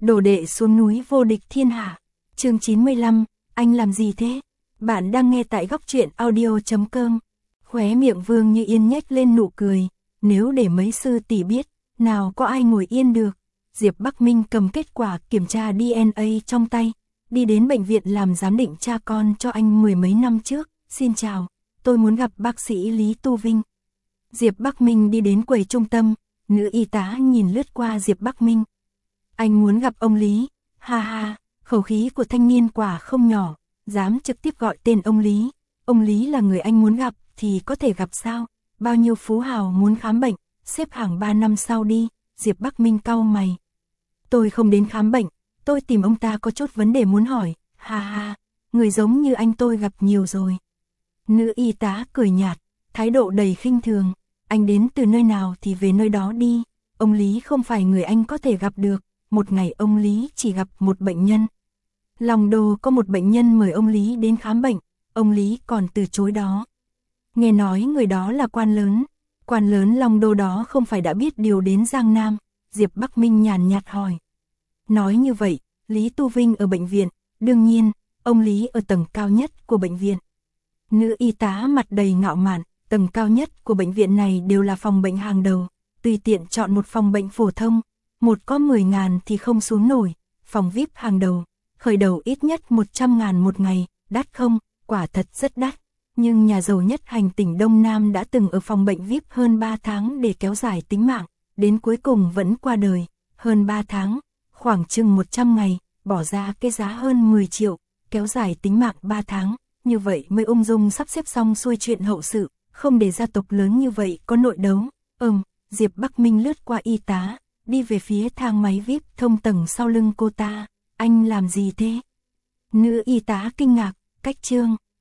Đồ đệ xuống núi vô địch thiên hạ. Chương 95, anh làm gì thế? Bạn đang nghe tại góc truyện audio.com. Khóe miệng Vương Như Yên nhếch lên nụ cười, nếu để mấy sư tỷ biết, nào có ai ngồi yên được. Diệp Bắc Minh cầm kết quả kiểm tra DNA trong tay, đi đến bệnh viện làm giám định cha con cho anh mười mấy năm trước. Xin chào, tôi muốn gặp bác sĩ Lý Tu Vinh. Diệp Bắc Minh đi đến quầy trung tâm, nữ y tá nhìn lướt qua Diệp Bắc Minh. Anh muốn gặp ông Lý, ha ha, khẩu khí của thanh niên quả không nhỏ, dám trực tiếp gọi tên ông Lý. Ông Lý là người anh muốn gặp thì có thể gặp sao? Bao nhiêu phú hào muốn khám bệnh, xếp hàng 3 năm sau đi. Diệp Bắc Minh cau mày. Tôi không đến khám bệnh, tôi tìm ông ta có chút vấn đề muốn hỏi, ha ha, người giống như anh tôi gặp nhiều rồi. Nữ y tá cười nhạt, thái độ đầy khinh thường, anh đến từ nơi nào thì về nơi đó đi, ông Lý không phải người anh có thể gặp được, một ngày ông Lý chỉ gặp một bệnh nhân. Lòng Đô có một bệnh nhân mời ông Lý đến khám bệnh, ông Lý còn từ chối đó. Nghe nói người đó là quan lớn Long Đô đó không phải đã biết điều đến Giang Nam, Diệp Bắc Minh nhàn nhạt hỏi. Nói như vậy, Lý Tu Vinh ở bệnh viện, đương nhiên, ông Lý ở tầng cao nhất của bệnh viện. Nữ y tá mặt đầy ngạo mạn, tầng cao nhất của bệnh viện này đều là phòng bệnh hàng đầu, tùy tiện chọn một phòng bệnh phổ thông, một có 10.000 thì không xuống nổi, phòng VIP hàng đầu, khởi đầu ít nhất 100.000 một ngày, đắt không, quả thật rất đắt. Nhưng nhà giàu nhất hành tỉnh Đông Nam đã từng ở phòng bệnh VIP hơn 3 tháng để kéo dài tính mạng, đến cuối cùng vẫn qua đời, hơn 3 tháng, khoảng chừng 100 ngày, bỏ ra cái giá hơn 10 triệu, kéo dài tính mạng 3 tháng, như vậy mới ung dung sắp xếp xong xuôi chuyện hậu sự, không để gia tộc lớn như vậy có nội đấu. Diệp Bắc Minh lướt qua y tá, đi về phía thang máy VIP thông tầng sau lưng cô ta, anh làm gì thế? Nữ y tá kinh ngạc, cách trương,